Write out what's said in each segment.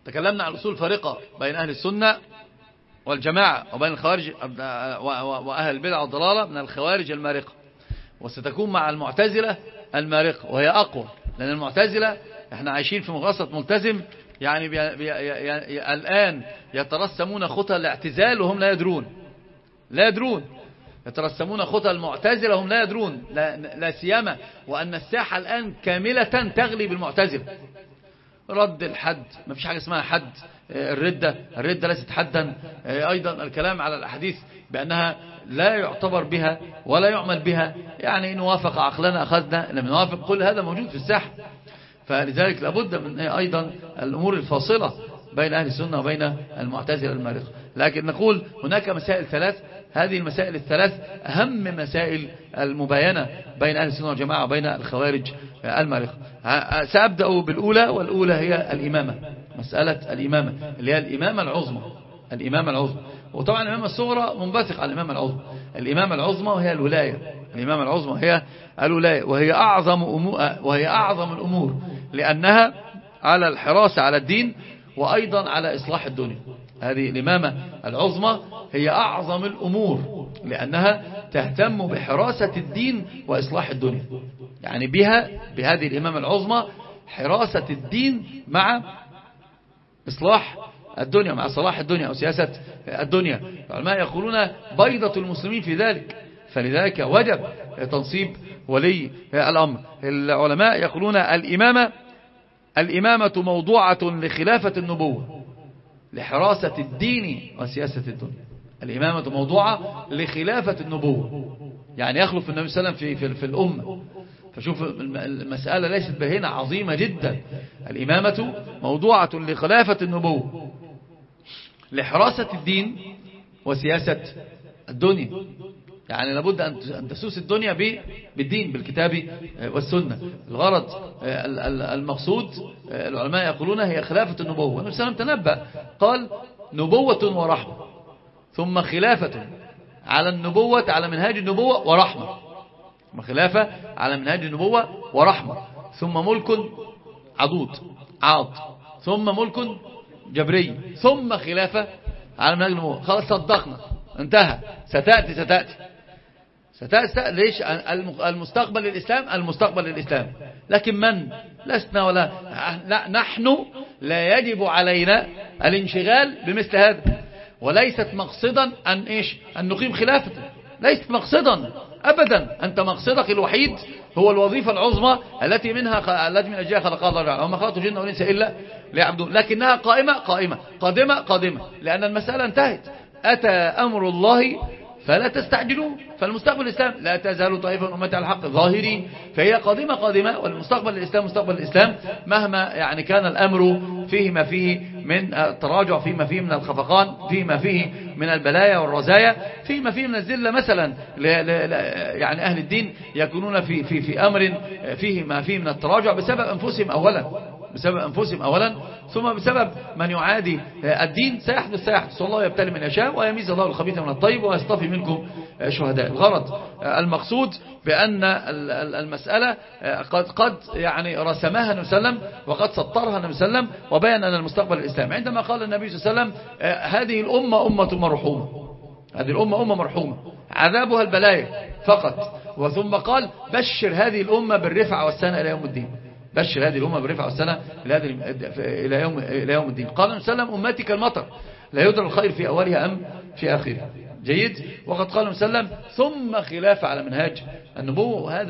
تكلمنا عن الأصول الفارقة بين أهل السنة والجماعة وبين الخوارج وأهل البدع والضلالة من الخوارج المارقة، وستكون مع المعتزلة المارقة وهي أقوى، لأن المعتزلة احنا عايشين في مغرسة ملتزم، يعني الآن يترسمون خطى الاعتزال وهم لا يدرون يترسمون خطى المعتزلة وهم لا يدرون، لا سيما وأن الساحة الآن كاملة تغلي بالمعتزلة. رد الحد، ما فيش حاجة اسمها حد، الردة ليست حدا، أيضا الكلام على الأحاديث بأنها لا يعتبر بها ولا يعمل بها، يعني إن وافق عقلنا أخذنا، لم نوافق، كل هذا موجود في الساحة. فلذلك لابد من أيضا الأمور الفاصلة بين أهل السنة وبين المعتزلة المارقة. لكن نقول هناك مسائل ثلاث، هذه المسائل الثلاث أهم مسائل المباينة بين أهل السنة والجماعة وبين الخوارج المارقة. سأبدأ بالأولى، والأولى هي الإمامة، مسألة الإمامة اللي هي الإمامة العظمى. وطبعا الإمامة الصغرى منبثق على الإمامة العظمى. الإمامة العظمى وهي الولاية، الإمامة العظمى هي الولاية، وهي أعظم الأمور، لأنها على الحراسة على الدين وأيضا على إصلاح الدنيا. هذه الإمامة العظمى هي أعظم الأمور، لأنها تهتم بحراسة الدين وإصلاح الدنيا، يعني بهذه الإمامة العظمى حراسة الدين مع إصلاح الدنيا، مع صلاح الدنيا أو سياسة الدنيا. العلماء يقولون بيضة المسلمين في ذلك، فلذلك وجب تنصيب ولي الأمر. العلماء يقولون الإمامة موضوعة لخلافة النبوة لحراسة الدين وسياسة الدنيا. الإمامة موضوعة لخلافة النبوة، يعني يخلف النبي صلى الله عليه وسلم في الأمة. فشوف المسألة ليست بهنا عظيمة جدا. الإمامة موضوعة لخلافة النبوة لحراسة الدين وسياسة الدنيا، يعني لابد أن تسوس الدنيا بالدين، بالكتاب والسنة. الغرض المقصود العلماء يقولون هي خلافة النبوة. والنبي صلى الله عليه وسلم تنبأ قال نبوة ورحمة، ثم خلافة على النبوة على منهاج النبوة ورحمة، ثم خلافة على منهاج النبوة ورحمة، ثم ملك عاض، ثم ملك جبري، ثم خلافة على منهاج النبوة. خلاص صدقنا، انتهى. ستأتي ليش؟ المستقبل للإسلام. لكن من؟ لسنا ولا نحن لا يجب علينا الانشغال بمثل هذا، وليست مقصدا أن نقيم خلافة، ليست مقصدا أبدا. أنت مقصدك الوحيد هو الوظيفة العظمى التي من أجلها خلق الله تعالى، وما خلقت الجن والإنس إلا ليعبدون، لكنها قائمة قادمة، لأن المسألة انتهت. أتى أمر الله فلا تستعجلوا، فالمستقبل الإسلام لا تزال طائفة من أمتي على الحق ظاهرين، فهي قادمة، والمستقبل الإسلام مستقبل الإسلام، مهما يعني كان الأمر فيه ما فيه من التراجع، فيه ما فيه من الخفقان، فيه ما فيه من البلايا والرزايا، فيه ما فيه من الذلة مثلا. يعني أهل الدين يكونون في أمر فيه ما فيه من التراجع بسبب أنفسهم أولا، ثم بسبب من يعادي الدين. سيحدث الله يبتلي من يشاء، ويميز الله الخبيث من الطيب، ويصطفي منكم شهداء. الغرض المقصود بأن المسألة قد يعني رسمها النبي صلى الله عليه وسلم، وقد سطرها النبي صلى الله عليه وسلم، وبين أن المستقبل الإسلام. عندما قال النبي صلى الله عليه وسلم هذه الأمة أمة مرحومة، هذه الأمة أمة مرحومة عذابها البلايا فقط، وثم قال بشر هذه الأمة بالرفعة والسنة إلى يوم الدين، بشر هذه الأمة بالرفعة والسنة إلى يوم الدين. قال النبي صلى الله عليه وسلم أمتي كالمطر لا يدرى الخير في أولها أم في آخرها. جيد. وقد قال النبي صلى الله عليه وسلم ثم خلافة على منهاج النبوة، وهذا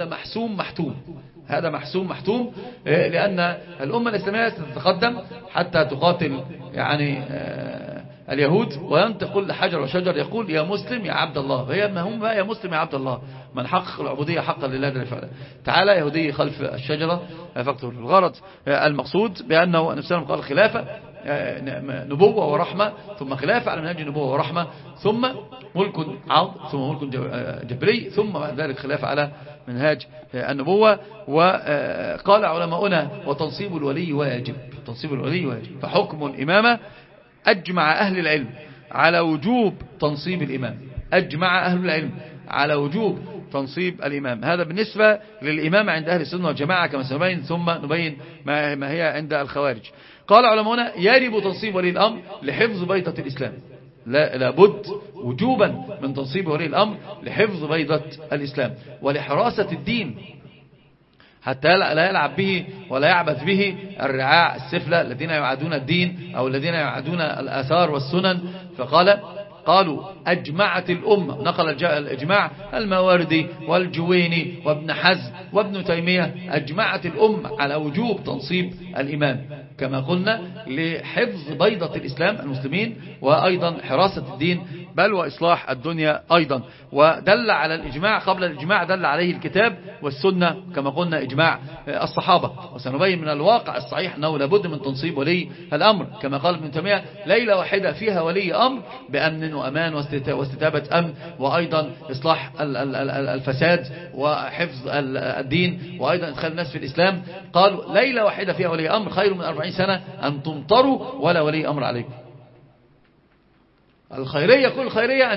محسوم محتوم، لأن الأمة الإسلامية ستتقدم حتى تقاتل يعني اليهود، وينطق كل حجر وشجر يقول يا مسلم يا عبد الله. هي هم يا مسلم يا عبد الله، من حقق العبودية حقا لله جل وعلا. تعالى يهودي خلف الشجرة فاقتله. الغرض المقصود بأنه النبي صلى الله عليه وسلم قال خلافة نبوة ورحمة، ثم خلافة على منهج نبوة ورحمة، ثم ملك عاض، ثم ملك جبري، ثم بعد ذلك خلافة على منهاج النبوة. وقال علماؤنا وتنصيب الولي واجب، فحكم الإمامة أجمع أهل العلم على وجوب تنصيب الإمام، أجمع أهل العلم على وجوب تنصيب الإمام. هذا بالنسبة للإمام عند أهل السنة والجماعة كما سنبين، ثم نبين ما هي عند الخوارج. قال علماؤنا يجب تنصيب ولي الأمر لحفظ بيضة الإسلام، لابد وجوبا من تنصيب ولي الأمر لحفظ بيضة الإسلام ولحراسة الدين، حتى لا يلعب به ولا يعبث به الرعاع السفلى الذين يعادون الدين أو الذين يعادون الآثار والسنن. قالوا أجمعت الأمة، نقل الإجماع الماوردي والجويني وابن حزم وابن تيمية، أجمعت الأمة على وجوب تنصيب الإمام كما قلنا لحفظ بيضة الإسلام المسلمين، وأيضا حراسة الدين بل وإصلاح الدنيا أيضا. ودل على الإجماع قبل الإجماع دل عليه الكتاب والسنة كما قلنا إجماع الصحابة. وسنبين من الواقع الصحيح أنه لابد من تنصيب ولي الأمر كما قال ابن تيمية ليلة واحدة فيها ولي أمر بأمن وأمان واستتابة أمن، وأيضا إصلاح الفساد وحفظ الدين، وأيضا إدخال الناس في الإسلام. قالوا ليلة واحدة فيها ولي أمر خير من 40 سنة أن تمطروا ولا ولي أمر عليكم. الخيرية كل خيرية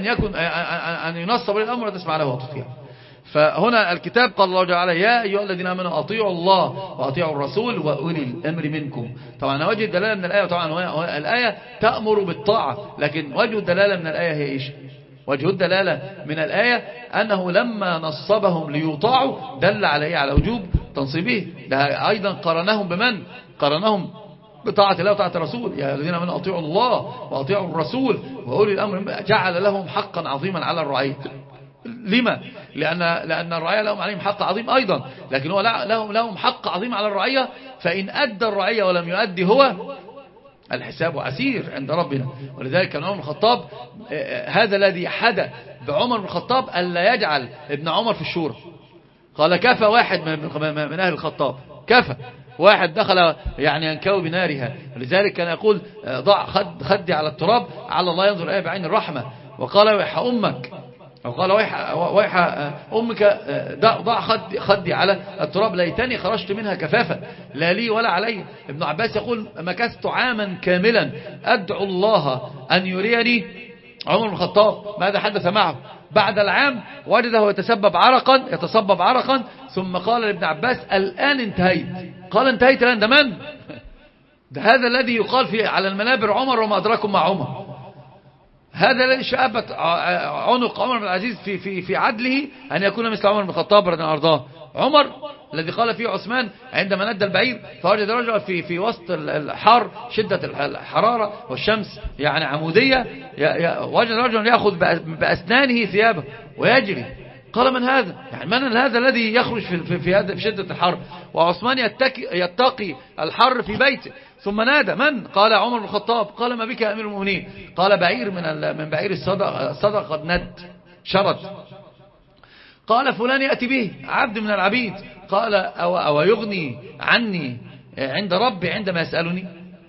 أن ينصب ولي الأمر وتسمع له وتطيع. فهنا الكتاب قال الله تعالى يا أيها الذين آمنوا أطيعوا الله وأطيعوا الرسول وأولي الأمر منكم. طبعا وجه الدلالة من الآية، طبعا الآية تأمر بالطاعة، لكن وجه الدلالة من الآية هي إيش؟ وجه الدلالة من الآية أنه لما نصبهم ليطاعوا دل عليه على وجوب تنصيبه. ده أيضا قرنهم بمن؟ قرنهم بطاعة الله وطاعة الرسول. يا الذين آمنوا أطيعوا الله وأطيعوا الرسول وأولي الأمر، جعل لهم حقا عظيما على الرعية. لما؟ لأن الرعية لهم عليهم حق عظيم أيضا، لكن هو لهم حق عظيم على الرعية، فإن أدى الرعية ولم يؤدي هو الحساب عسير عند ربنا. ولذلك كان عمر بن الخطاب هذا الذي حدث بعمر بن الخطاب ألا يجعل ابن عمر في الشورى. قال كفى واحد من أهل الخطاب، كفى واحد دخل يعني ينكوي بنارها. ولذلك كان يقول ضع خدي على التراب على الله ينظر إليه بعين الرحمة. وقال ويح أمك، أو قال ويح أمك ضع خدي على التراب ليتني خرجت منها كفافا لا لي ولا علي. ابن عباس يقول مكثت عاما كاملا أدعو الله أن يريني عمر بن الخطاب ماذا حدث معه. بعد العام وجده يتصبب عرقا ثم قال لابن عباس الآن انتهيت. قال انتهيت الآن؟ ده من؟ ده هذا الذي يقال على المنابر عمر وما أدراكم مع عمر. هذا الذي شابت عنق عمر بن العزيز في عدله أن يكون مثل عمر بن الخطاب رضي الله عنه. عمر الذي قال فيه عثمان عندما ندى البعير فوجد رجلا في وسط الحر شدة الحرارة والشمس يعني عمودية، وجد رجلا يأخذ بأسنانه ثيابه ويجري. قال من هذا؟ يعني من هذا الذي يخرج في شدة الحر؟ وعثمان يتقي الحر في بيته. ثم نادى من؟ قال عمر بن الخطاب. قال ما بك يا أمير المؤمنين؟ قال بعير من بعير الصدق قد شرد. قال فلان يأتي به عبد من العبيد. قال أو يغني عني عند ربي عندما يسألني؟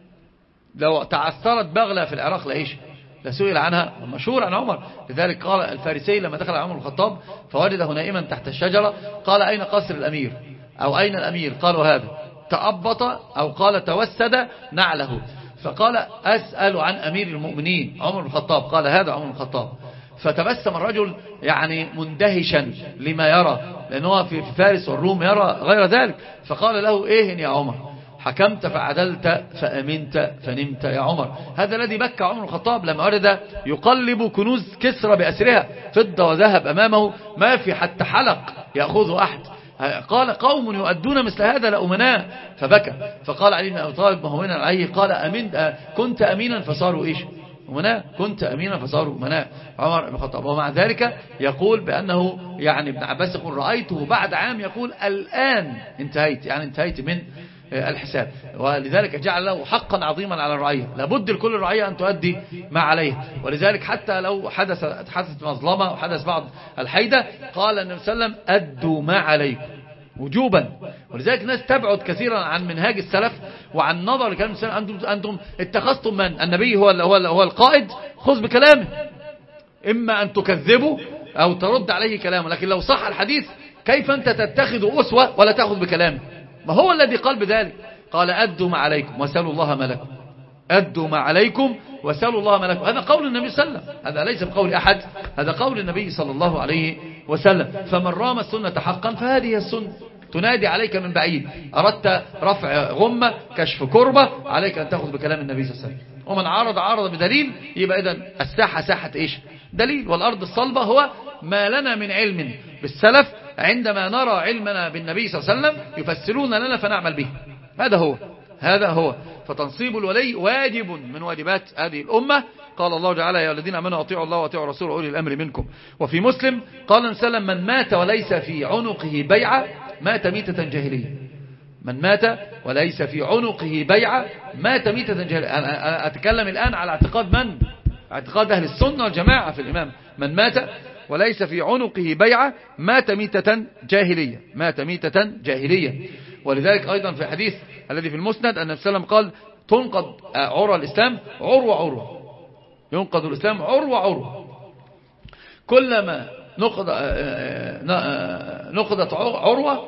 لو تعثرت بغلة في العراق لإيش؟ لسئل عنها، مشهور عن عمر. لذلك قال الفارسي لما دخل عمر بن الخطاب فوجده نائما تحت الشجرة قال أين قصر الأمير أو أين الأمير؟ قالوا هذا. تأبط أو قال توسد نعله فقال أسأل عن أمير المؤمنين عمر بن الخطاب. قال هذا عمر بن الخطاب. فتبسم الرجل يعني مندهشا لما يرى، لأنه في فارس والروم يرى غير ذلك. فقال له إيه يا عمر؟ حكمت فعدلت فأمنت فنمت يا عمر. هذا الذي بكى عمر الخطاب لما أرد يقلب كنوز كسرى بأسرها فضة وذهب أمامه ما في حتى حلق يأخذه أحد. قال قوم يؤدون مثل هذا لأمناء فبكى. فقال علي بن أبي طالب مهونا عليه قال كنت أمينا فصاروا إيش؟ أمناء. كنت أمينا فصاروا أمناء عمر بن الخطاب. ومع ذلك يقول بأنه يعني ابن عباس يقول رأيته بعد عام يقول الآن انتهيت، يعني انتهيت من الحساب. ولذلك جعل له حقا عظيما على الرعية، لابد لكل الرعية أن تؤدي ما عليه. ولذلك حتى لو حدثت مظلمة وحدث بعض الحيدة قال النبي صلى الله عليه وسلم أدوا ما عليكم وجوبا. ولذلك الناس تبعد كثيرا عن منهاج السلف وعن نظر لكلام السلف. أنتم اتخذتم من النبي هو القائد، خذ بكلامه، إما أن تكذبه أو ترد عليه كلامه. لكن لو صح الحديث كيف أنت تتخذ أسوة ولا تأخذ بكلامه؟ ما هو الذي قال بذلك؟ قال أدوا ما عليكم وسألوا الله ما لكم. أدوا ما عليكم وسألوا الله ما لكم. هذا قول النبي صلى الله عليه وسلم، هذا ليس بقول أحد، هذا قول النبي صلى الله عليه وسلم. فمن رام السنة حقا فهذه السنة تنادي عليك من بعيد. أردت رفع غمة كشف كربة عليك أن تأخذ بكلام النبي صلى الله عليه وسلم. ومن عرض بدليل يبقى إذن الساحة ساحة إيش؟ دليل. والأرض الصلبة هو ما لنا من علم بالسلف عندما نرى علمنا بالنبي صلى الله عليه وسلم يفسرون لنا فنعمل به. هذا هو فتنصيب الولي واجب من واجبات هذه الأمة. قال الله تعالى يا الذين آمنوا أطيعوا الله وأطيعوا الرسول وأولي الأمر منكم. وفي مسلم قال النبي صلى الله عليه وسلم من مات وليس في عنقه بيعة مات ميتة جاهلية. من مات وليس في عنقه بيعة مات ميتة جاهلية. أنا أتكلم الآن على اعتقاد أهل السنة والجماعة في الإمام. من مات وليس في عنقه بيعة مات ميتة جاهلية. ولذلك أيضا في الحديث الذي في المسند أن النبي صلى الله عليه وسلم قال تنقض عروة الإسلام عروة. ينقض الإسلام عروة. كلما نقضت عروة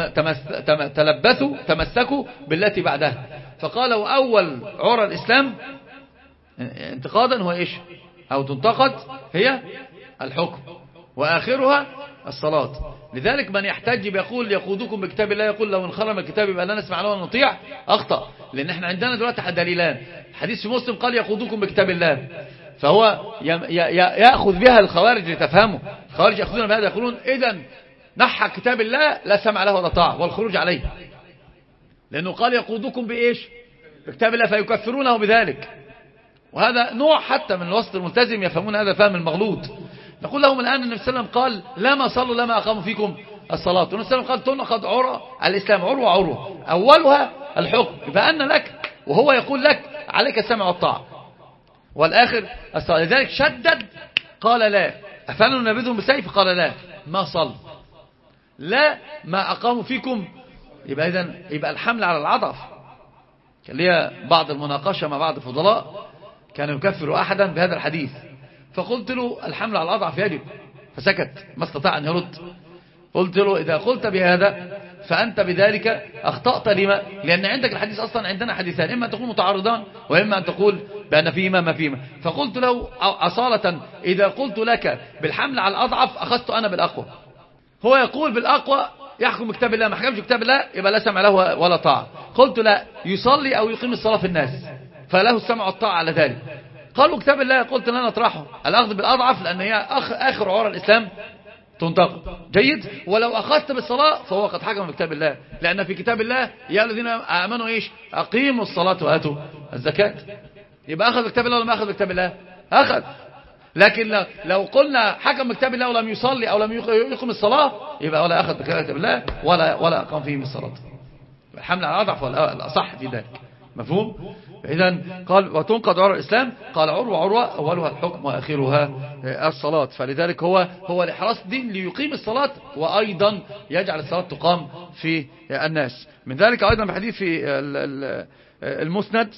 تمسكوا بالتي بعدها. فقال وأول عروة الإسلام انتقادا هو إيش أو تنتقد هي الحكم وآخرها الصلاة. لذلك من يحتج بيقول يقودكم بكتاب الله يقول لو انخرم الكتاب يبقى لا نسمع له ونطيع أخطأ. لأن احنا عندنا دلوقتي دليلان. حديث في مسلم قال يقودكم بكتاب الله فهو يأخذ بها الخوارج لتفهمه. الخوارج يأخذون بهذا يقولون إذن نحى كتاب الله لا سمع له ولا طاعة والخروج عليه. لأنه قال يقودكم بإيش بكتاب الله فيكفرونه بذلك. وهذا نوع حتى من الوسط الملتزم يفهمون هذا الفهم المغلوط. نقول لهم الآن النبي صلى الله عليه وسلم قال لما صلوا لما أقاموا فيكم الصلاة. والنبي صلى الله عليه وسلم قال تنقض عروة الإسلام عروة أولها الحكم فأن لك وهو يقول لك عليك السمع والطاعة والآخر الصلاة. لذلك شدد قال لا أفعلوا نبذهم بسيف قال لا ما صل لا ما أقاموا فيكم. يبقى الحمل على العطف. كان لي بعض المناقشة مع بعض الفضلاء كان يكفر أحدا بهذا الحديث فقلت له الحمل على الأضعف يجب فسكت ما استطاع أن يرد. قلت له إذا قلت بهذا فأنت بذلك أخطأت. لما؟ لأن عندك الحديث أصلا عندنا حديثان إما أن تكون متعارضان وإما أن تقول بأن فيهما ما فيهما. فقلت له أصالة إذا قلت لك بالحمل على الأضعف أخذت أنا بالأقوى. هو يقول بالأقوى يحكم بكتاب الله ما حكمش بكتاب الله يبقى لا سمع له ولا طاعة. قلت لا يصلي أو يقيم الصلاة في الناس فله السمع والطاعة على ذلك. قالوا كتاب الله قلت لنا نطرحه الأخذ بالأضعف لأن هي آخر عور الإسلام تنتقد جيد. ولو أخذت بالصلاة فهو قد حكم بكتاب الله لأن في كتاب الله يا الذين آمنوا إيش أقيموا الصلاة وآتوا الزكاة. يبقى أخذ بكتاب الله ولا ما أخذ بكتاب الله أخذ. لكن لو قلنا حكم بكتاب الله ولم يصلي أو لم يقيم الصلاة يبقى ولا أخذ بكتاب الله ولا أقام فيه الصلاة. الحمل على الأضعف والأصح في ذلك مفهوم. إذن قال وتنقض عروة الإسلام قال عروة أولها الحكم وآخرها الصلاة. فلذلك هو الإحراص دين ليقيم الصلاة وأيضا يجعل الصلاة تقام في الناس. من ذلك أيضا بحديث في المسند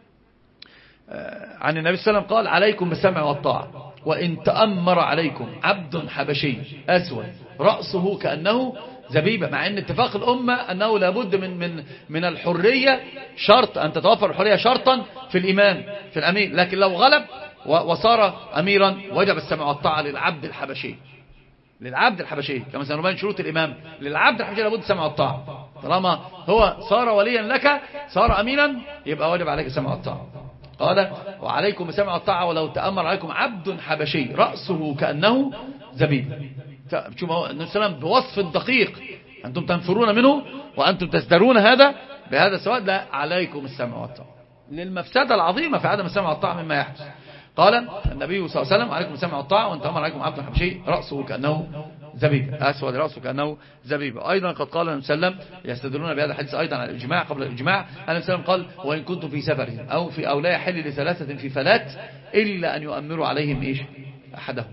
عن النبي صلى الله عليه وسلم قال عليكم بالسمع والطاعة وإن تأمر عليكم عبد حبشي أسود رأسه كأنه زبيبة. مع ان اتفاق الأمة أنه لابد من الحرية شرط أن تتوفر الحرية شرطا في الإمام في الأمير. لكن لو غلب وصار أميرا وجب السمع والطاعة للعبد الحبشي كما سنبين شروط الإمام للعبد الحبشي لابد السمع والطاعة. طالما هو صار وليا لك صار أميرا يبقى واجب عليك السمع والطاعة. قال وعليكم السمع والطاعة ولو تأمر عليكم عبد حبشي رأسه كأنه زبيب. شوفوا النبي صلى الله عليه وسلم بوصف دقيق أنتم تنفرون منه وأنتم تزدرون بهذا السواد لا عليكم السمع والطاعة للمفسدة العظيمة في عدم السمع والطاعة مما يحدث. قال النبي صلى الله عليه وسلم عليكم السمع والطاعة وأن تأمر عليكم عبد حبشي رأسه كأنه زبيب أسود رأسه كأنه زبيب. أيضا قد قال النبي صلى الله عليه وسلم يستدلون بهذا الحديث أيضا على الإجماع قبل الإجماع. النبي صلى الله عليه وسلم قال وإن كنتم في سفر أو لا يحل لثلاثة في فلات إلا أن يؤمروا عليهم إيش أحدهم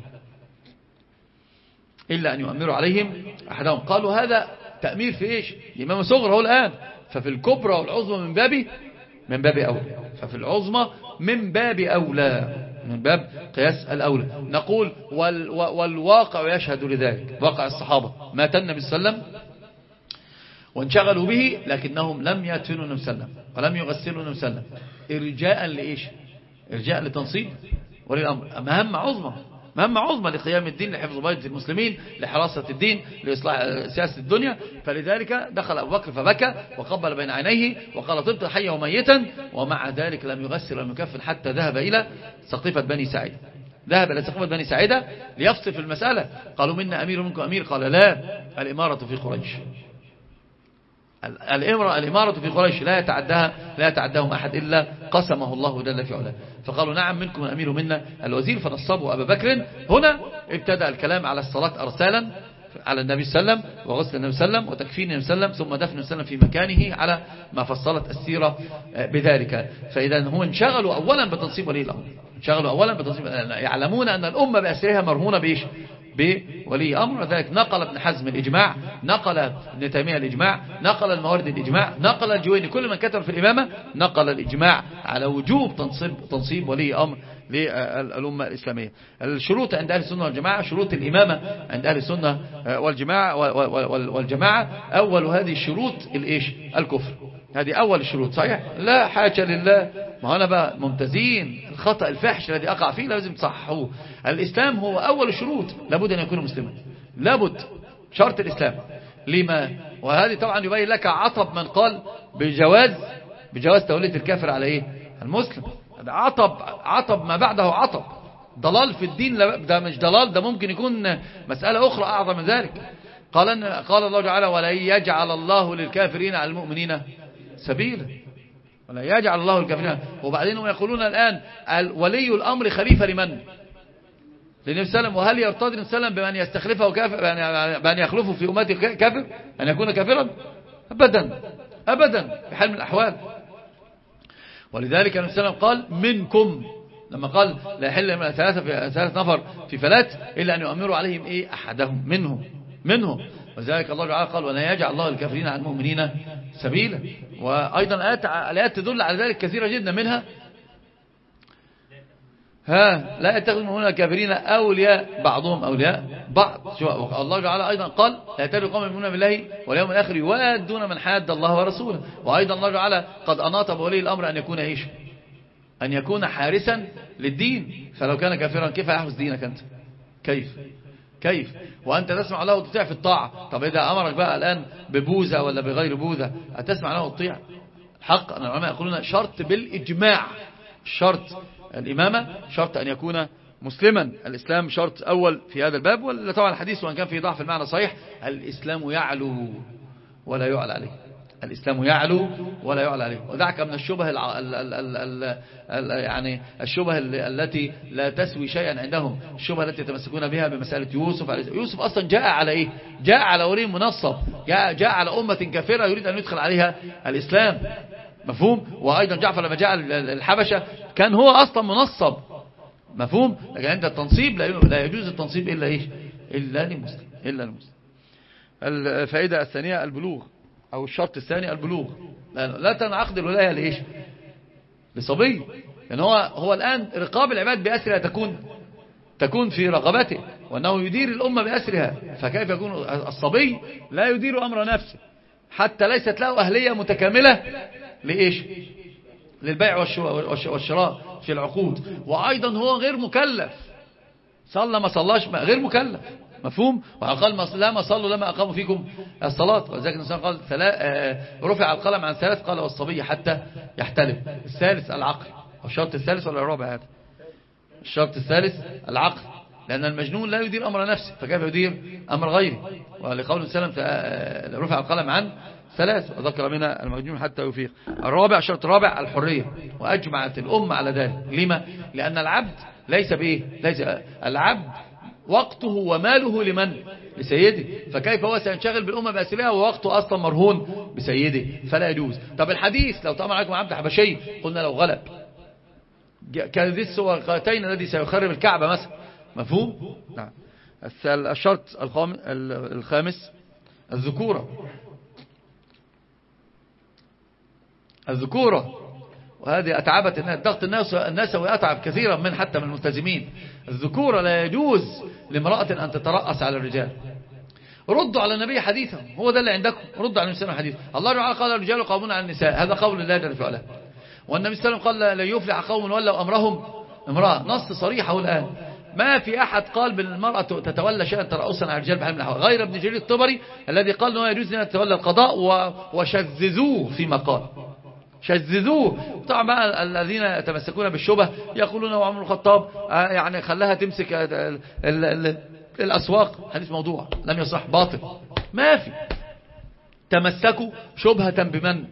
قالوا هذا تأمير في إيش الإمام صغر هو الآن ففي الكبرى والعظمى من باب أولى ففي العظمى من باب أولى من باب قياس الأولى. نقول والواقع يشهد لذلك واقع الصحابة مات النبي صلى الله عليه وسلم وانشغلوا به لكنهم لم يدفنوا النبي صلى الله عليه وسلم ولم يغسلوا النبي صلى الله عليه وسلم إرجاء لإيش إرجاء لتنصيب ولي الأمر مهمة عظمى مهمة عظمى لقيام الدين، لحفظ بيض المسلمين، لحراسة الدين، لإصلاح سياسة الدنيا. فلذلك دخل أبو بكر فبكى وقبل بين عينيه وقال طبت حيا وميتا، ومع ذلك لم يغسل ولم يكفن حتى ذهب إلى سقيفة بني ساعدة. ذهب إلى سقيفة بني ساعدة ليفصل في المسألة. قالوا منا أمير ومنكم أمير، قال لا، الإمارة في قريش، الإمارة في قريش لا يتعداهم أحد إلا قسمه الله جل في علاه. فقالوا نعم منكم الأمير ومنا الوزير، فنصبوا أبا بكر. هنا ابتدأ الكلام على الصلاة أرسالا على النبي صلى الله عليه وسلم، وغسل النبي صلى الله عليه وسلم، وتكفين النبي صلى الله عليه وسلم، ثم دفن النبي صلى الله عليه وسلم في مكانه على ما فصلت السيرة بذلك. فإذا هم انشغلوا أولا بتنصيب ولي الأمر، يعلمون أن الأمة بأسرها مرهونة بإيش؟ بولي أمر. ذلك نقل ابن حزم الإجماع، نقل ابن تيمية الإجماع، نقل الموارد الإجماع، نقل الجويني، كل من كتب في الإمامة نقل الإجماع على وجوب تنصيب ولي أمر للأمة الإسلامية. الشروط عند أهل السنة والجماعة، شروط الإمامة عند أهل السنة والجماعة، أول هذه الشروط الإيش؟ الكفر. هذه أول الشروط. صحيح؟ لا حاشا لله، ما هنا بقى ممتازين، الخطأ الفاحش الذي أقع فيه لازم تصححوه. الإسلام هو أول الشروط، لابد أن يكون مسلما، لابد، شرط الإسلام. لما؟ وهذه طبعا يبين لك عطب من قال بجواز تولية الكافر على إيه؟ المسلم. هذا عطب ما بعده عطب، ضلال في الدين. ده مش ضلال، ده ممكن يكون مسألة أخرى أعظم من ذلك. قال الله تعالى ولن يجعل الله للكافرين على المؤمنين سبيلا، ولا يجعل الله الكافرين. وبعدين هم يقولون الآن ولي الأمر خليفة لمن؟ للنبي صلى الله عليه وسلم. وهل يرتضي النبي صلى الله عليه وسلم بأن يستخلفه كافر، بأن يخلفه في أمته كافر، أن يكون كافرا؟ أبدا بحال من الأحوال. ولذلك النبي صلى الله عليه وسلم قال منكم، لما قال لا يحل من ثلاثة نفر في فلات إلا أن يؤمروا عليهم إيه؟ أحدهم منهم. وذلك الله تعالى قال ولا يجعل الله الكافرين على المؤمنين سبيلا. وأيضا الآيات تدل على ذلك كثيرة جدا، منها لا يتخذ المؤمنون الكافرين أولياء بعضهم أولياء بعض. الله تعالى أيضا قال لا يتخذ القوم يؤمنون بالله واليوم الآخر يوادون من حاد الله ورسوله. وأيضا الله تعالى قد أناط بولي الأمر أن يكون إيش؟ أن يكون حارسا للدين. فلو كان كافرا كيف يحفظ دينك أنت؟ كيف وأنت تسمع له وتطيع في الطاعة؟ طب إذا أمرك بقى الآن ببوذا ولا بغير بوذا أتسمع له وتطيع؟ الحق أن العلماء يقولون شرط بالإجماع، شرط الإمامة شرط أن يكون مسلما. الإسلام شرط أول في هذا الباب. ولا طبعا الحديث وأن كان فيه ضعف المعنى صحيح، الإسلام يعلو ولا يعلى عليه، الإسلام يعلو ولا يعلى عليه. ودعك من الشبه يعني الشبه التي لا تسوي شيئا عندهم، الشبه التي يتمسكون بها بمسألة يوسف أصلا جاء على إيه؟ جاء على ولي منصب، جاء على أمة كافرة يريد أن يدخل عليها الإسلام، مفهوم؟ وأيضا جعفر لما جاء الحبشة كان هو أصلا منصب، مفهوم؟ لكن عند التنصيب لا يجوز التنصيب إلا إيش؟ إلا للمسلم. الفائدة الثانية البلوغ، أو الشرط الثاني البلوغ. لا تنعقد الولاية لإيش؟ لصبي. لأن هو الآن رقاب العباد بأسرها تكون في رقبته، وأنه يدير الأمة بأسرها. فكيف يكون الصبي لا يدير أمر نفسه، حتى ليست له أهلية متكاملة لإيش؟ للبيع والشراء في العقود. وأيضا هو غير مكلف، صلى ما صلاش غير مكلف، مفهوم؟ وقال ما صلوا لما أقاموا فيكم الصلاة. وذلك الإنسان قال رفع القلم عن ثلاث، قال والصبي حتى يحتلم. الثالث العقل. الشرط الثالث ولا الرابع هذا؟ الشرط الثالث العقل، لأن المجنون لا يدير أمر نفسه، فكيف يدير أمر غيره؟ ولقول سلم رفع القلم عن ثلاث وذكر منها المجنون حتى يفيق. الرابع، الشرط الرابع الحرية، وأجمعت الأمة على ذلك. لما؟ لأن العبد ليس العبد وقته وماله لمن؟ لسيده. فكيف هو سينشغل بالأمة بأسرها ووقته أصلا مرهون بسيده؟ فلا يجوز. طب الحديث لو تأمر عليكم عبد حبشي، قلنا لو غلب كذي السوقتين الذي سيخرب الكعبة مثلا، مفهوم؟ نعم. الشرط الخامس الذكورة. وهذه أتعبت ضغط الناس ويتعب كثيرا من حتى من الملتزمين. الذكورة لا يجوز لامرأة أن تترأس على الرجال. ردوا على النبي حديثا، هو ده اللي عندكم، ردوا على النبي حديثا. الله تعالى قال الرجال قوامون على النساء، هذا قول الله جل وعلا. والنبي صلى الله عليه وسلم قال لا يفلح قوم ولوا أمرهم امرأة، نص صريح الآن. ما في أحد قال بالمرأة تتولى شيئا ترأسا على الرجال بحال من الأحوال غير ابن جرير الطبري الذي قال أنه يجوز أن تتولى القضاء وشذذوه فيما قال، شذذوه. طبعا بقى الذين يتمسكون بالشبه يقولون وعمر الخطاب يعني خلاها تمسك الأسواق، حديث موضوع لم يصح باطل. ما في، تمسكوا شبهة بمن؟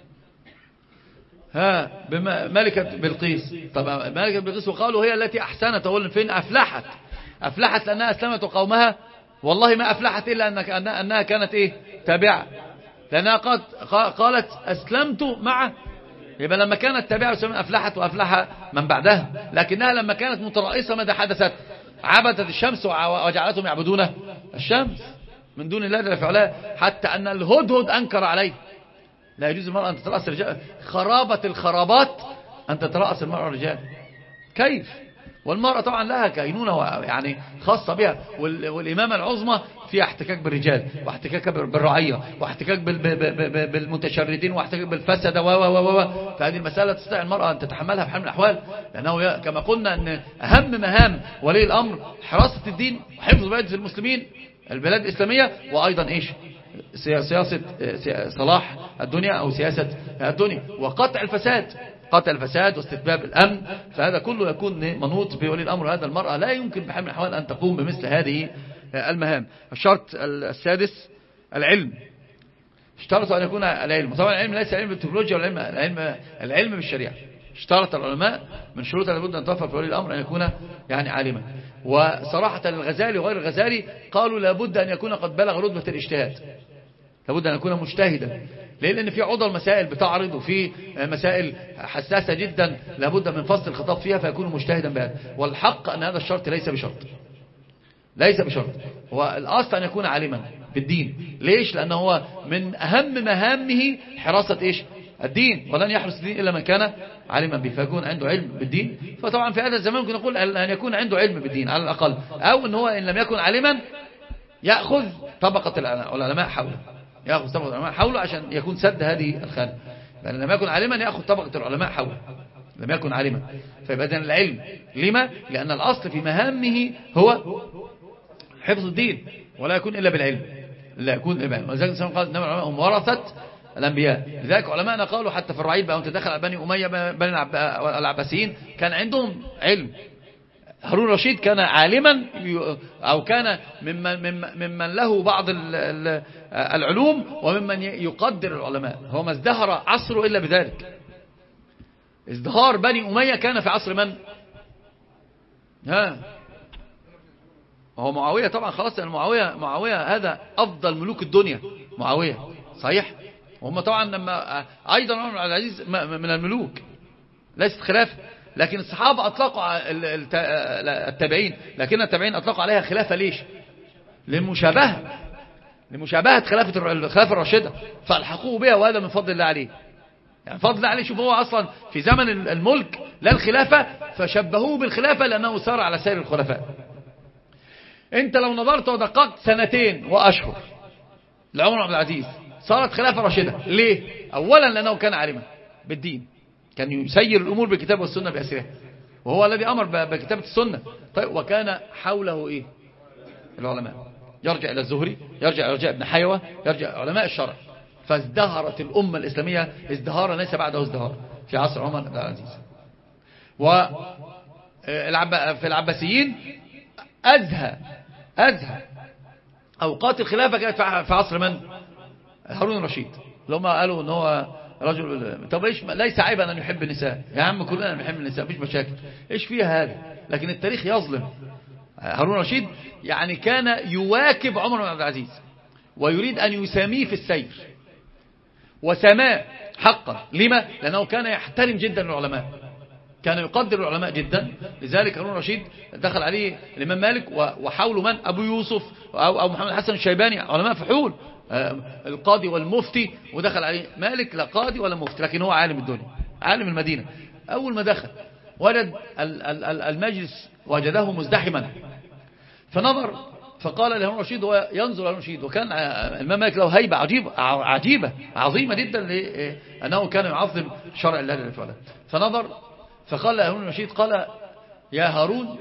ملكة بلقيس. طبعا ملكة بلقيس وقالوا هي التي أحسنت، أقول فين أفلحت لأنها أسلمت قومها. والله ما أفلحت إلا أنها كانت إيه؟ تابعة، لأنها قالت أسلمت معه. يبقى لما كانت تابعة أفلحت وأفلح من بعدها، لكنها لما كانت مترأسة ماذا حدثت؟ عبدت الشمس وجعلتهم يعبدون الشمس من دون الله جل وعلا، حتى أن الهدهد أنكر عليه. لا يجوز المرأة أن تترأس الرجال، خرابة الخرابات أن تترأس المرأة الرجال. كيف؟ والمرأة طبعا لها كينونة يعني خاصة بها، والإمامة العظمى فيها احتكاك بالرجال واحتكاك بالرعية واحتكاك بالمتشردين واحتكاك بالفسد فهذه المسألة تستطيع المرأة أن تتحملها بحال من الأحوال، لأنه كما قلنا أن أهم مهام ولي الأمر حراسة الدين وحفظ بلاد المسلمين البلاد الإسلامية، وأيضا إيش؟ سياسة صلاح الدنيا أو سياسة الدنيا، وقطع الفساد واستتباب الأمن. فهذا كله يكون منوط بولي الأمر. هذا المرأة لا يمكن بحال من الأحوال أن تقوم بمثل هذه المهام. الشرط السادس العلم. اشترط أن يكون العلم، طبعا العلم ليس العلم بالتكنولوجيا ولا العلم بالشريعة. اشترط العلماء من شروط لابد أن توفر في ولي الأمر أن يكون يعني عالما. وصراحة الغزالي وغير الغزالي قالوا لابد أن يكون قد بلغ رتبة الاجتهاد، لابد أن يكون مجتهدا، لأن في عضو المسائل بتعرض وفي مسائل حساسة جدا لابد من فصل الخطاب فيها، فيكون مجتهدا بهذا. والحق أن هذا الشرط ليس بشرط، هو الأصل أن يكون عالما بالدين. ليش؟ لأنه هو من أهم مهامه حراسة إيش؟ الدين، ولن يحرس الدين إلا من كان عالما به، فيكون عنده علم بالدين. فطبعا في هذا الزمان ممكن نقول أن يكون عنده علم بالدين على الأقل، أو أن هو إن لم يكن عالما يأخذ طبقة العلماء حوله، عشان يكون سد هذه الخانة. لأن لم يكن عالما يأخذ طبقة العلماء حوله، لم يكن عالما. فيبقى إذن العلم لما؟ لأن الأصل في مهامه هو حفظ الدين، ولا يكون إلا بالعلم، لا يكون إلا بالعلم. ولذلك قال إنما العلماء هم ورثة الأنبياء. لذلك علماءنا قالوا حتى في الرعيل بقى تدخل على بني أمية بني العباسيين كان عندهم علم. هارون الرشيد كان عالما أو كان ممن له بعض العلوم وممن يقدر العلماء. هو ما ازدهر عصره إلا بذلك. ازدهار بني أمية كان في عصر من؟ هو معاوية طبعا. خلاص يعني معاوية هذا أفضل ملوك الدنيا، معاوية صحيح. وهم طبعا لما أيضا عمر بن عبد العزيز من الملوك ليست خلافة، لكن الصحابة أطلقوا التابعين، لكن التابعين أطلقوا عليها خلافة. ليش؟ لمشابهة خلافة الراشدة، فالحقوه بها، وهذا من فضل الله عليه. يعني فضل الله عليه. شوف هو أصلا في زمن الملك لا الخلافة، فشبهوه بالخلافة لأنه سار على سير الخلفاء. انت لو نظرت ودققت 2 وأشهر لعمر بن عبد العزيز صارت خلافة راشدة. ليه؟ أولا لأنه كان عالما بالدين، كان يسير الأمور بالكتاب والسنة بأسرها، وهو الذي أمر بكتابة السنة. طيب وكان حوله إيه؟ العلماء. يرجع إلى الزهري، يرجع إلى ابن حيوة، يرجع علماء الشرع. فازدهرت الأمة الإسلامية ازدهارا ليس بعده ازدهار في عصر عمر بن عبد العزيز. وفي العباسيين أزهى أوقات الخلافة كانت في عصر من؟ هارون الرشيد. لما قالوا ان هو رجل، طب ايش ليس عيبا ان يحب النساء؟ يا عم كلنا بنحب النساء، مفيش مشاكل، ايش فيها هذا؟ لكن التاريخ يظلم. هارون الرشيد يعني كان يواكب عمر بن عبد العزيز ويريد ان يساميه في السير، وسماه حقا. لما؟ لانه كان يحترم جدا العلماء، كان يقدر العلماء جدا. لذلك هارون الرشيد دخل عليه الامام مالك وحوله من؟ ابو يوسف او محمد حسن الشيباني، علماء فحول، القاضي والمفتي. ودخل عليه مالك لا قاضي ولا مفتي، لكن هو عالم الدنيا، عالم المدينة. أول ما دخل وجد المجلس وجده مزدحما، فنظر فقال له رشيد، هو ينظر له رشيد. وكان الإمام مالك له هيبة عجيبة عظيمة جدا، لأنه كان يعظم شرع الله جل وعلا. فنظر فقال له رشيد، قال يا هارون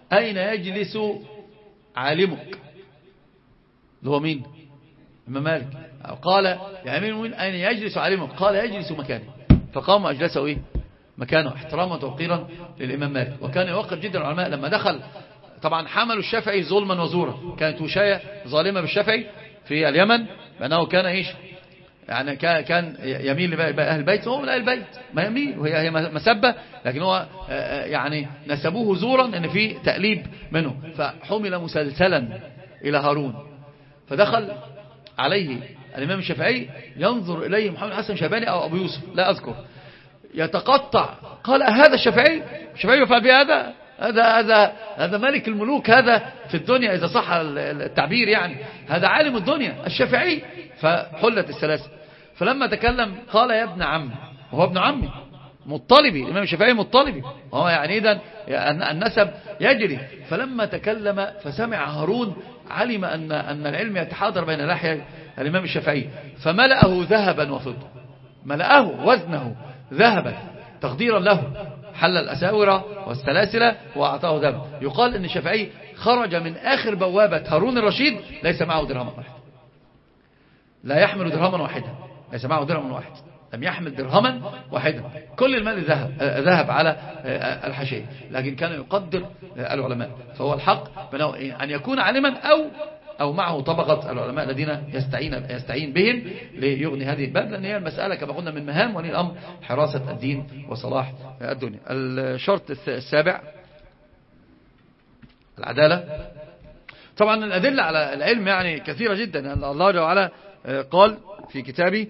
أين يجلس عالمك؟ اللي هو مين؟ إمام مالك. قال يا أمير المؤمنين أين يجلس عالمك؟ قال يجلس مكانه. فقام أجلسه إيه؟ مكانه، احتراما وتوقيرا للإمام مالك. وكان يوقر جدا العلماء لما دخل. طبعا حملوا الشافعي ظلما وزورا، كانت وشاية ظالمة بالشافعي في اليمن بأنه كان إيش يعني كان يميل لأهل البيت، وهو من أهل البيت ما يميل، وهي مسبة، لكن هو يعني نسبوه زورا أن في تأليب منه، فحمل مسلسلا إلى هارون. فدخل عليه الإمام الشافعي ينظر إليه محمد حسن شيباني أو أبو يوسف لا أذكر، يتقطع. قال هذا الشافعي يفعل بهذا؟ هذا ملك الملوك هذا في الدنيا إذا صح التعبير، يعني هذا عالم الدنيا الشافعي. فحلت السلاسل. فلما تكلم قال يا ابن عم، وهو ابن عمي مطلبي، الإمام الشافعي مطلبي، وهو يعني إذن النسب يجري. فلما تكلم فسمع هارون علم أن العلم يتحاضر بين لحية الإمام الشافعي، فملأه ذهبا وفضة، ملأه وزنه ذهبا تقديرا له، حل الأساورة والسلاسل وأعطاه ذهب. يقال أن الشافعي خرج من آخر بوابة هارون الرشيد ليس معه درهما واحد، لا يحمل درهما واحدا، ليس معه درهم واحد، لم يحمل درهما واحدا، كل المال ذهب على الحاشية. لكن كان يقدر العلماء، فهو الحق أن يكون عالما أو معه طبقة العلماء الذين يستعين بهم ليغني هذه الباب، لأن هي المسألة كما قلنا من مهام ولي الأمر حراسة الدين وصلاح الدنيا. الشرط السابع العدالة. طبعا الأدلة على العلم يعني كثيرة جدا. الله جل وعلا قال في كتابه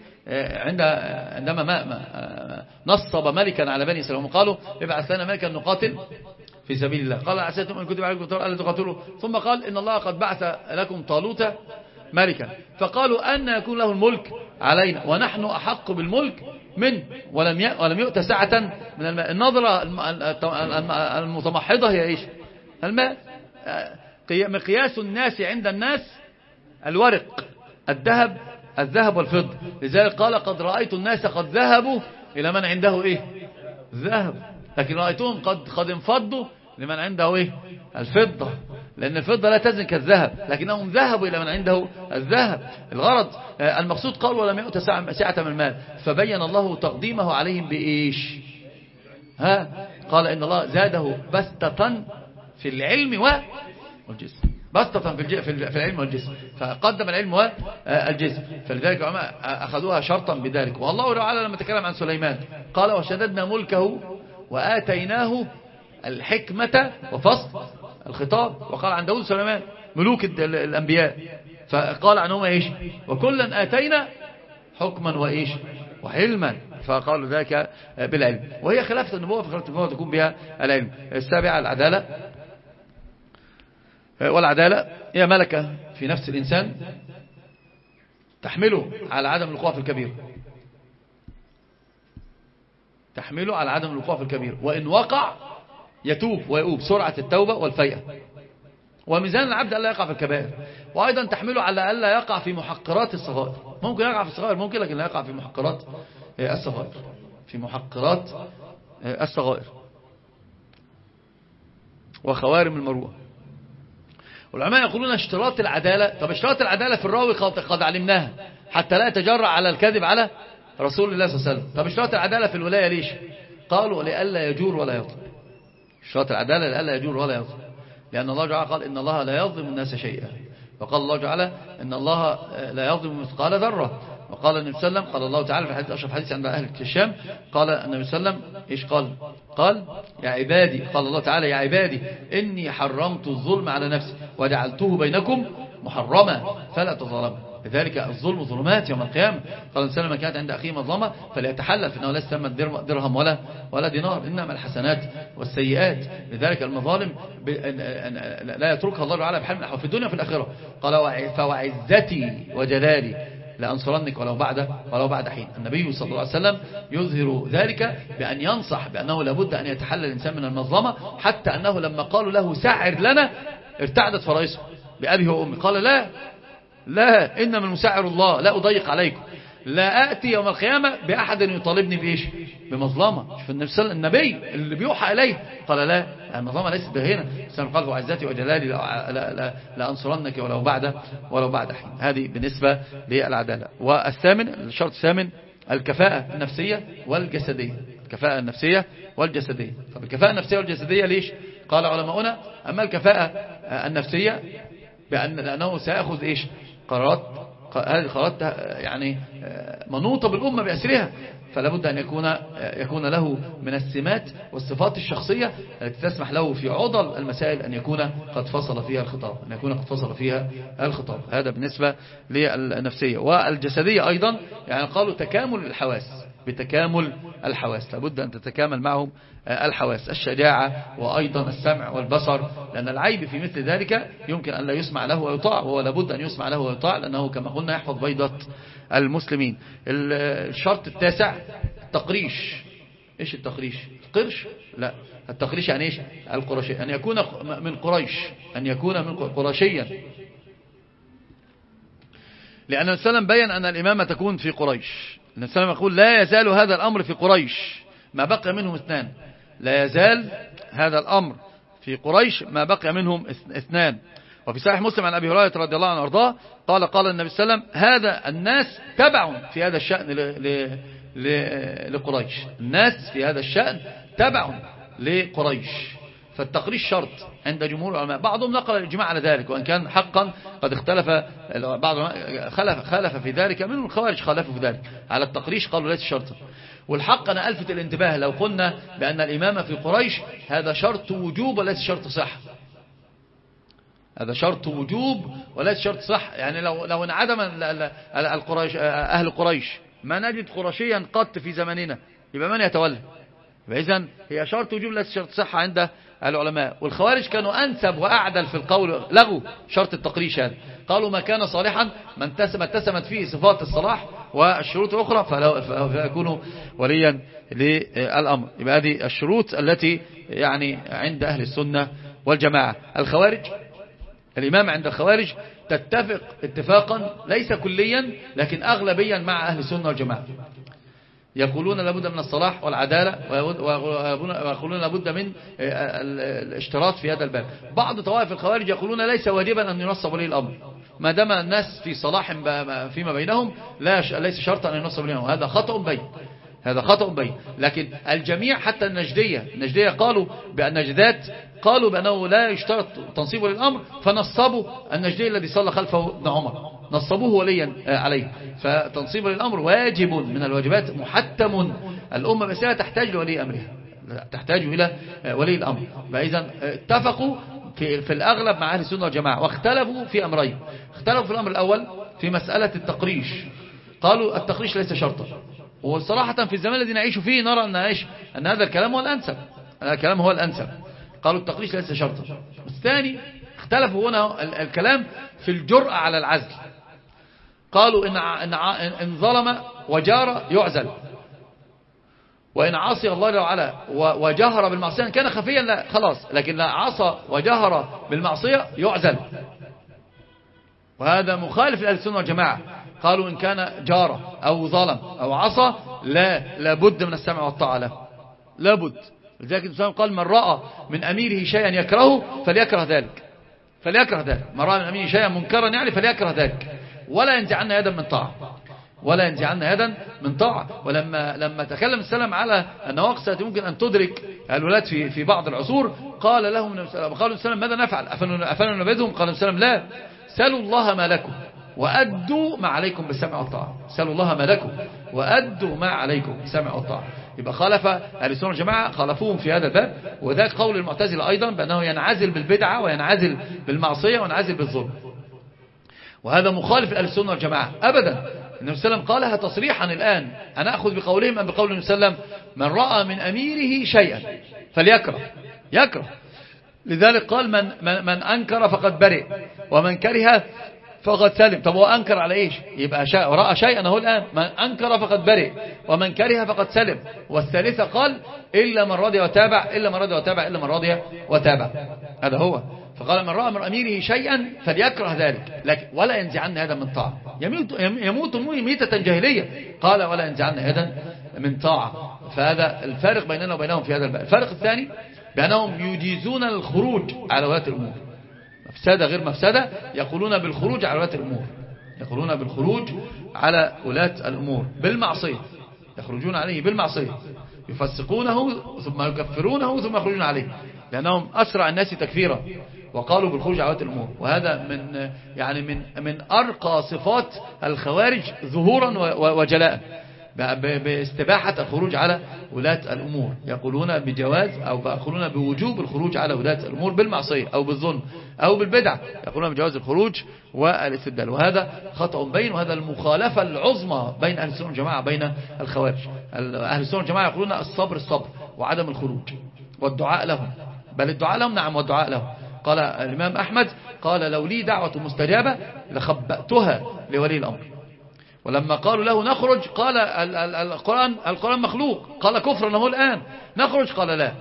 عندما نصب ملكا على بني إسرائيل قالوا ابعث لنا ملكا نقاتل في سبيل الله، قال عسيتم ان كتب عليكم ألا تقاتلوا، ثم قال إن الله قد بعث لكم طالوت ملكا، فقالوا أن يكون له الملك علينا ونحن أحق بالملك منه ولم يؤت سعة من الماء. النظرة المتمحضة هي إيش؟ الماء. مقياس الناس عند الناس الورق، الذهب والفضة. لذلك قال قد رأيت الناس قد ذهبوا إلى من عنده إيه؟ ذهب، لكن رأيتهم قد انفضوا لمن عنده إيه؟ الفضة، لأن الفضة لا تزن كالذهب، لكنهم ذهبوا إلى من عنده الذهب. الغرض المقصود قال ولم يؤت سعة من المال، فبين الله تقديمه عليهم بإيش؟ قال إن الله زاده بسطة في العلم والجسم، بسطة في العلم والجسم، فقدم العلم والجسم. فلذلك العلماء أخذوها شرطا بذلك. والله تعالى لما تكلم عن سليمان قال وشددنا ملكه وآتيناه الحكمة وفصل الخطاب. وقال عن داود سليمان ملوك الأنبياء، فقال عنهم إيش؟ وكلا آتينا حكما وإيش؟ وحلما، فقالوا ذلك بالعلم، وهي خلافة النبوة، فخلافة النبوة تكون بها العلم. السابعة العدالة. والعدالة هي ملكة في نفس الإنسان تحمله على عدم الوقوع في الكبير، تحمله على عدم الوقوع في الكبير، وإن وقع يتوب ويؤوب، سرعة التوبة والفيئة. وميزان العبد ألا يقع في الكبائر، وأيضا تحمله على ألا يقع في محقرات الصغائر. ممكن يقع في الصغائر ممكن، لكن لا يقع في محقرات الصغائر، في محقرات الصغائر وخوارم المروءة. والعلماء يقولون اشتراط العدالة. طب اشتراط العدالة في الراوي قد علمناها حتى لا يتجرأ على الكذب على رسول الله صلى الله عليه وسلم. طب اشتراط العدالة في الولاية ليش؟ قالوا لئلا يجور ولا يظلم. اشتراط العدالة لئلا يجور ولا يظلم، لأن الله تعالى قال إن الله لا يظلم الناس شيئا، وقال الله تعالى إن الله لا يظلم مثقال ذرة. وقال النبي صلى الله عليه وسلم، قال الله تعالى في حديث أشرف حديث عند أهل الشام، قال النبي صلى الله عليه وسلم إيش قال يا عبادي، قال الله تعالى يا عبادي إني حرمت الظلم على نفسي وجعلته بينكم محرما فلا تظلموا. لذلك الظلم ظلمات يوم القيامة. قال الإنسان من كانت عند أخيه مظلمة فليتحلل، فإنه ليس ثمن درهم ولا دينار، إنما الحسنات والسيئات. لذلك المظالم لا يتركها الله تعالى بحال من الأحوال في الدنيا وفي الآخرة. قال فوعزتي وجلالي لأنصرنك ولو بعد حين. النبي صلى الله عليه وسلم يظهر ذلك بأن ينصح بأنه لابد أن يتحلل الإنسان من المظلمة، حتى أنه لما قالوا له سعر لنا ارتعدت فرائسه بأبيه وأمي، قال لا إنما المسعر الله، لا أضيق عليكم. لا أتي يوم القيامة بأحد يطالبني بإيش؟ بمظلمة. شوف النبي اللي بيوحى إليه قال لا، المظلمة ليست بهنا، سنقال وعزتي وجلالي لأنصرنك ولو بعد حين. هذه بالنسبة للعدالة. والثامن، الشرط الثامن، الكفاءة النفسية والجسدية. الكفاءة النفسية والجسدية. طب الكفاءة النفسية والجسدية ليش؟ قال علماؤنا أما الكفاءة النفسية لأنه سيأخذ إيش؟ قرارات، هذه القرارات يعني منوطة بالأمة بأسرها، فلا بد أن يكون له من السمات والصفات الشخصية التي تسمح له في عضل المسائل أن يكون قد فصل فيها الخطاب. هذا بالنسبة للنفسية. والجسدية أيضا يعني قالوا تكامل الحواس، بتكامل الحواس، لابد أن تتكامل معهم الحواس، الشجاعة وأيضا السمع والبصر، لأن العيب في مثل ذلك يمكن أن لا يسمع له ويطاع، وهو لابد أن يسمع له ويطاع، لأنه كما قلنا يحفظ بيضة المسلمين. الشرط التاسع التقريش. إيش التقريش؟ القرش؟ لا، التقريش يعني إيش؟ القرشي، أن يكون من قريش، أن يكون من قرشيا، لأن النبي صلى الله عليه وسلم بين أن الإمامة تكون في قريش. النبي صلى الله عليه وسلم يقول لا يزال هذا الأمر في قريش ما بقي منهم اثنان. لا يزال هذا الأمر في قريش ما بقي منهم اثنان. وفي صحيح مسلم عن أبي هريرة رضي الله عنه وارضاه قال النبي صلى الله عليه وسلم هذا الناس تبع في هذا الشأن لقريش. الناس في هذا الشأن تبع لقريش. فالتقريش شرط عند جمهور العلماء. بعضهم نقل الإجماع على ذلك، وإن كان حقا قد اختلف بعض خلف في ذلك، منهم الخوارج خالفوا في ذلك على التقريش، قالوا ليس شرطا. والحق أنا ألفت الانتباه لو قلنا بأن الإمامة في قريش هذا شرط وجوب وليس شرط صح. هذا شرط وجوب وليس شرط صح. يعني لو انعدم أهل قريش ما نجد قرشيا قط في زماننا، يبقى من يتولى؟ إذن هي شرط وجوب ليس شرط صح عند العلماء. والخوارج كانوا أنسب وأعدل في القول، لغوا شرط التقريش هذا، قالوا ما كان صالحا ما اتسمت فيه صفات الصلاح والشروط الأخرى فيكون وليا للأمر. يبقى هذه الشروط التي يعني عند أهل السنة والجماعة. الخوارج، الإمام عند الخوارج تتفق اتفاقا ليس كليا لكن أغلبيا مع أهل السنة والجماعة. يقولون لابد من الصلاح والعدالة، ويقولون لابد من الاشتراط في هذا الباب. بعض طوائف الخوارج يقولون ليس واجبا أن ينصب ولي الأمر ما دام الناس في صلاح فيما بينهم، ليس شرطا أن ينصب ولي الأمر. هذا خطأ بين. لكن الجميع حتى النجدية قالوا بأن النجدات قالوا بأنه لا يشترط تنصيبه للأمر، فنصبوا النجدي الذي صلى خلفه ابن عمر، نصبوه وليا عليه. فتنصيبه للأمر واجب من الواجبات محتم. الأمة بس تحتاج لولي أمرها، تحتاج إلى ولي الأمر. فإذا اتفقوا في الأغلب مع أهل السنة والجماعة، واختلفوا في أمرين. اختلفوا في الأمر الأول في مسألة التقريش، قالوا التقريش ليس شرطا. وصراحة في الزمان الذي نعيش فيه نرى أن هذا الكلام هو الأنسب. قالوا التقريش ليس شرطا. الثاني اختلفوا هنا الكلام في الجرأة على العزل. قالوا إن ظلم وجار يعزل، وإن عصي الله جل وعلا وجهر بالمعصية إن كان خفيا لا خلاص، لكن لا عصى وجهر بالمعصية يعزل. وهذا مخالف لأهل السنة والجماعة. قالوا إن كان جار أو ظلم أو عصى لابد من السمع والطاعة له، لابد. لذلك الإنسان قال من رأى من أميره شيئا يكرهه فليكره ذلك. من رأى من أميره شيئا منكرا يعني فليكره ذلك، ولا ينزعن يدا من طاعة. ولما تكلم السلام على النواقص التي ممكن أن تدرك الولاة في بعض العصور، قال لهم السلام ماذا نفعل؟ أفنوا نبذهم؟ قال السلام لا، سلوا الله ما لكم وأدوا ما عليكم بالسمع والطاعة. سلوا الله ما لكم وأدوا ما عليكم بالسمع والطاعة. يبقى خالف أهل السنة والجماعة، خالفوهم في هذا الباب. وذاك قول المعتزلة أيضا بأنه ينعزل بالبدعة وينعزل بالمعصية وينعزل بالظلم، وهذا مخالف لأهل السنة والجماعة أبدا. النبي صلى الله عليه وسلم قالها تصريحا الآن، أنا أخذ بقولهم أم بقول النبي صلى الله عليه وسلم؟ من رأى من أميره شيئا يكره. لذلك قال من أنكر فقد برئ، ومن كره فقد سلم. طب هو أنكر على إيش؟ يبقى رأى شيئا هو الآن، من أنكر فقد برئ، ومن كره فقد سلم. والثالثة قال إلا من رضي وتابع، إلا من رضي وتابع، إلا من رضي وتابع. هذا هو. فقال من رأى من أميره شيئا فليكره ذلك، لكن ولا ينزعن هذا من طاعة. يموت ميتة جاهلية. قال ولا ينزعن هذا من طاعة. فهذا الفارق بيننا وبينهم في هذا الباب. الفارق الثاني بأنهم يجيزون الخروج على ولاة الأمور، مفسدة غير مفسدة، يقولون بالخروج على ولاة الأمور، يقولون بالخروج على ولاة الأمور بالمعصية، يخرجون عليه بالمعصية، يفسقونه ثم يكفرونه ثم يخرجون عليه، لأنهم أسرع الناس تكفيرا، وقالوا بالخروج على ولاة الأمور. وهذا من أرقى صفات الخوارج ظهورا وجلاء، باستباحة الخروج على ولاة الأمور. يقولون بجواز أو يقولون بوجوب الخروج على ولاة الأمور بالمعصية أو بالظلم أو بالبدع، يقولون بجواز الخروج والاستبدال. وهذا خطأ بين، وهذا المخالفة العظمى بين أهل السنة والجماعة بين الخوارج. أهل السنة والجماعة يقولون الصبر وعدم الخروج والدعاء لهم، بل الدعاء لهم نعم والدعاء لهم. قال الإمام أحمد قال لو لي دعوة مستجابة لخبأتها لولي الأمر. ولما قالوا له نخرج قال القرآن مخلوق، قال كفر هو الآن نخرج، قال لا.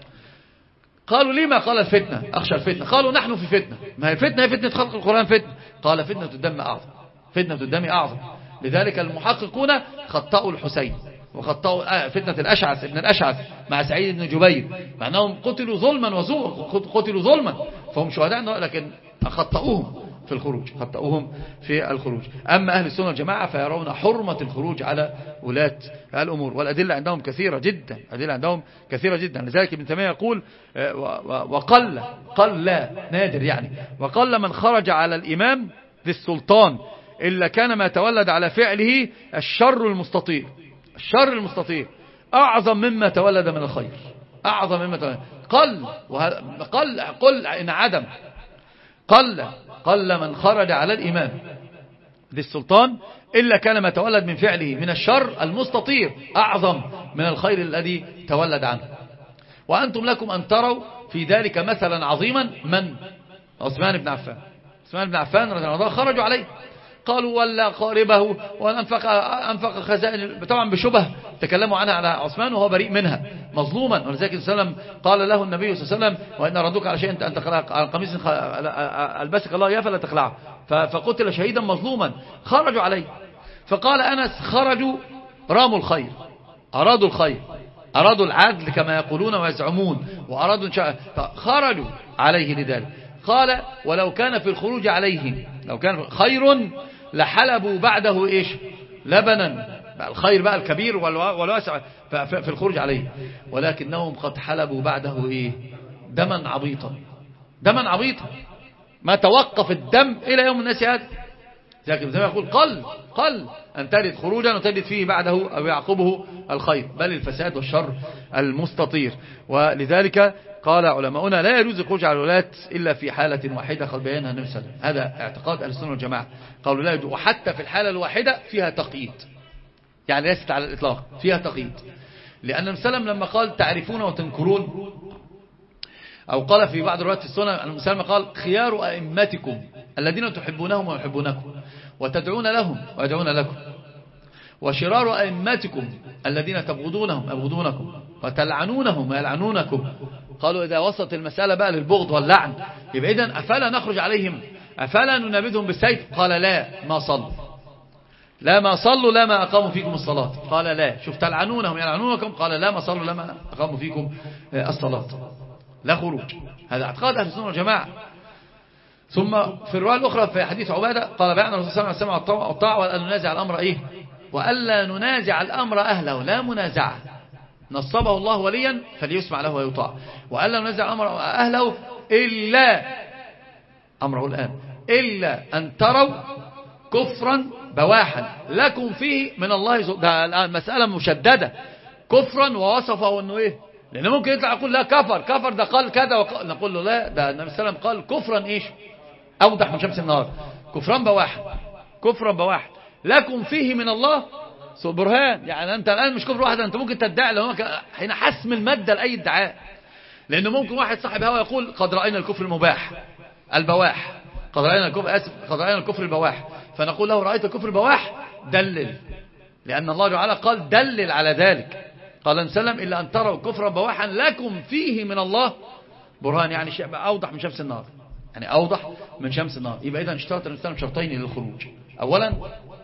قالوا لما؟ قال الفتنة، أخشى الفتنة. قالوا نحن في فتنة، ما هي الفتنة هي فتنة خلق القرآن فتنة. قال فتنة الدم أعظم، فتنة الدم أعظم. لذلك المحققون خطأوا الحسين وخطأوا فتنة الأشعث ابن الأشعث مع سعيد بن جبير، مع أنهم قتلوا ظلما وزورا، قتلوا ظلما فهم شهداء، لكن خطأوهم في الخروج، خطأوهم في الخروج. أما أهل السنة والجماعة فيرون حرمة الخروج على ولاة الأمور، والأدلة عندهم كثيرة جدا، أدلة عندهم كثيرة جدا. لذلك ابن تيمية يقول وقل لا نادر يعني، وقل من خرج على الإمام ذي السلطان إلا كان ما تولد على فعله الشر المستطير، الشر المستطير أعظم مما تولد من الخير، أعظم مما تولد. قل إن عدم قل من خرج على الإمام ذي السلطان إلا كان ما تولد من فعله من الشر المستطير أعظم من الخير الذي تولد عنه. وأنتم لكم أن تروا في ذلك مثلا عظيما من عثمان بن عفان. عثمان بن عفان رضي الله عنه خرجوا عليه، قالوا ولا قاربه وأنفق خزائن، طبعا بشبه تكلموا عنها على عثمان وهو بريء منها مظلوما. ولذلك صلى الله عليه وسلم قال له النبي صلى الله عليه وسلم وإن ردوك على شيء أن تخلع القميص ألبسك الله إياه فلا تخلعه، فقتل شهيدا مظلوما. خرجوا عليه، فقال أنس خرجوا راموا الخير، أرادوا الخير، أرادوا العدل كما يقولون ويزعمون، وأرادوا خرجوا عليه لذلك. قال ولو كان في الخروج عليه لو كان خير لحلبوا بعده إيش لبنا، الخير بقى الكبير والواسع في الخروج عليه، ولكنهم قد حلبوا بعده إيه دما عبيطا، دما عبيطا ما توقف الدم إلى يوم الناس هذا. لكن زي ما يقول قل أن ترد خروجا وتجد فيه بعده أو يعقبه الخير، بل الفساد والشر المستطير. ولذلك قال علماؤنا لا يجوز الخروج على الولاة إلا في حالة واحدة قد بينها النبي صلى الله عليه وسلم. هذا اعتقاد أهل السنة والجماعة، قالوا لا يجوز، وحتى في الحالة الواحدة فيها تقييد، يعني ليست على الإطلاق فيها تقييد. لأن النبي صلى الله عليه وسلم لما قال تعرفون وتنكرون، أو قال في بعض روايات السنة النبي صلى الله عليه وسلم قال خيار أئمتكم الذين تحبونهم ويحبونكم وتدعون لهم ويدعون لكم، وشرار أئمتكم الذين تبغضونهم يبغضونكم وتلعنونهم ويلعنونكم. قالوا إذا وصلت المسألة بقى للبغض واللعن يبقى إذن أفلا نخرج عليهم، أفلا ننابذهم بالسيف؟ قال لا ما صلوا، لا ما صلوا لا ما أقاموا فيكم الصلاة. قال لا، شوف تلعنونهم يلعنونكم، قال لا ما صلوا لا ما أقاموا فيكم الصلاة، لا خروج. هذا اعتقاد أهل السنة والجماعة. ثم في الرواية الأخرى في حديث عبادة قال بعنا الرسول صلى الله عليه وسلم والطاعة وألا ننازع الأمر إيه، وألا ننازع الأمر أهله، لا منازعة، نصبه الله وليا فليسمع له ويطاع، وألا ننازع الأمر أهله إلا أمره الآن إلا أن تروا كفرا بواحا لكم فيه من الله. ده الآن مسألة مشددة، كفرا ووصفه أنه إيه، لأن ممكن يطلع يقول لا كفر ده قال كذا نقول له لا، ده النبي صلى الله عليه وسلم قال كفرا إيش أوضح من شمس النهار، كفرا بواحا، كفرا بواحا لكم فيه من الله برهان. يعني أنت الآن مش كفر واحد، أنت ممكن تدعي لو حين حسم المادة لأي ادعاء، لأنه ممكن واحد صاحب هوا يقول قد رأينا الكفر المباح البواح، قد رأينا الكفر البواح، فنقول له رأيت الكفر البواح دلل، لأن الله تعالى قال دلل على ذلك. قال النبي صلى الله عليه وسلم إلا أن تروا كفرا بواحا لكم فيه من الله برهان، يعني شيء أوضح من شمس النهار، يعني أوضح من شمس النهار. يبقى إذا اشترط النبي صلى الله عليه وسلم شرطين للخروج: أولا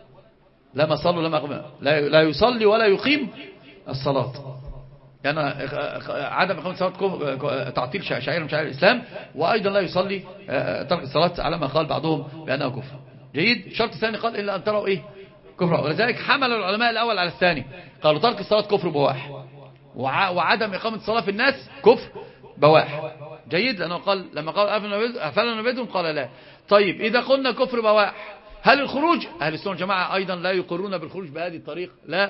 لما صلوا لا يصلي ولا يقيم الصلاة، يعني عدم إقامة الصلاة تعطيل شعيرة من شعائر الإسلام، وأيضا لا يصلي ترك الصلاة على ما قال بعضهم بأنه كفر. جيد. الشرط الثاني قال إلا أن تروا إيه كفر، ولذلك حمل العلماء الأول على الثاني، قالوا ترك الصلاة كفر بواح، وعدم إقامة الصلاة في الناس كفر بواح. جيد. لأنه قال لما قال أفلا نبيدهم قال لا. طيب إذا قلنا كفر بواح، هل الخروج؟ أهل السنة والجماعة أيضا لا يقرون بالخروج بهذه الطريقة، لا،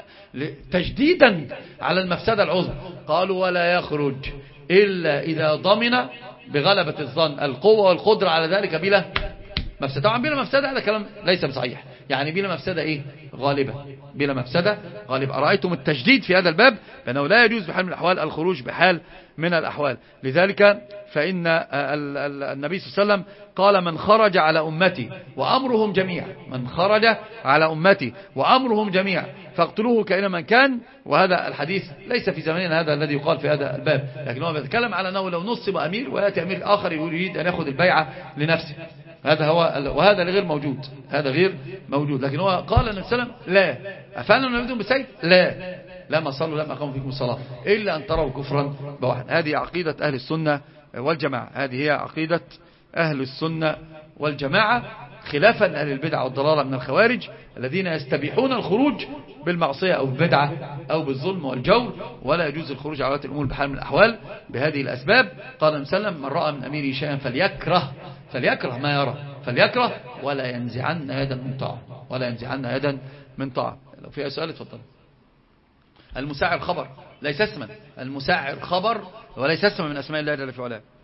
تجديدا على المفسدة العظمى. قالوا ولا يخرج إلا إذا ضمن بغلبة الظن القوة والقدرة على ذلك بلا مفسدة. طبعا بلا مفسدة هذا كلام ليس بصحيح، يعني بلا مفسدة إيه غالبة، بلا مفسدة غالبة. أرأيتم التجديد في هذا الباب بأنه لا يجوز بحال من الأحوال الخروج بحال من الأحوال. لذلك فإن النبي صلى الله عليه وسلم قال من خرج على أمتي وأمرهم جميع، من خرج على أمتي وأمرهم جميع فاقتلوه كائنا من كان. وهذا الحديث ليس في زماننا هذا الذي يقال في هذا الباب، لكن هو بيتكلم على أنه لو نصب أمير ويأتي أمير آخر يريد أن يأخذ البيعة لنفسه، هذا هو، وهذا غير موجود، هذا غير موجود. لكن هو قال النبي صلى الله عليه وسلم لا أفعلوا نبيتهم بالسيف، لا، لما صلوا لما قاموا فيكم الصلاة إلا أن تروا كفرا بواحد. هذه عقيدة أهل السنة والجماعة، هذه هي عقيدة أهل السنة والجماعة، خلافا أهل البدع والضلالة من الخوارج الذين يستبيحون الخروج بالمعصية أو بالبدعة أو بالظلم والجور، ولا يجوز الخروج على ولاة الأمور بحال من الأحوال بهذه الأسباب. قال النبي صلى الله عليه وسلم من رأى من أميره شيئا فليكره ما يرى، فليكره ولا ينزعن يدا من طاعة، ولا ينزعن يدا من طاعة. لو فيها سؤال اتفضل. المساعر خبر ليس اسما، المساعر خبر وليس اسما من أسماء الله جل في علاه.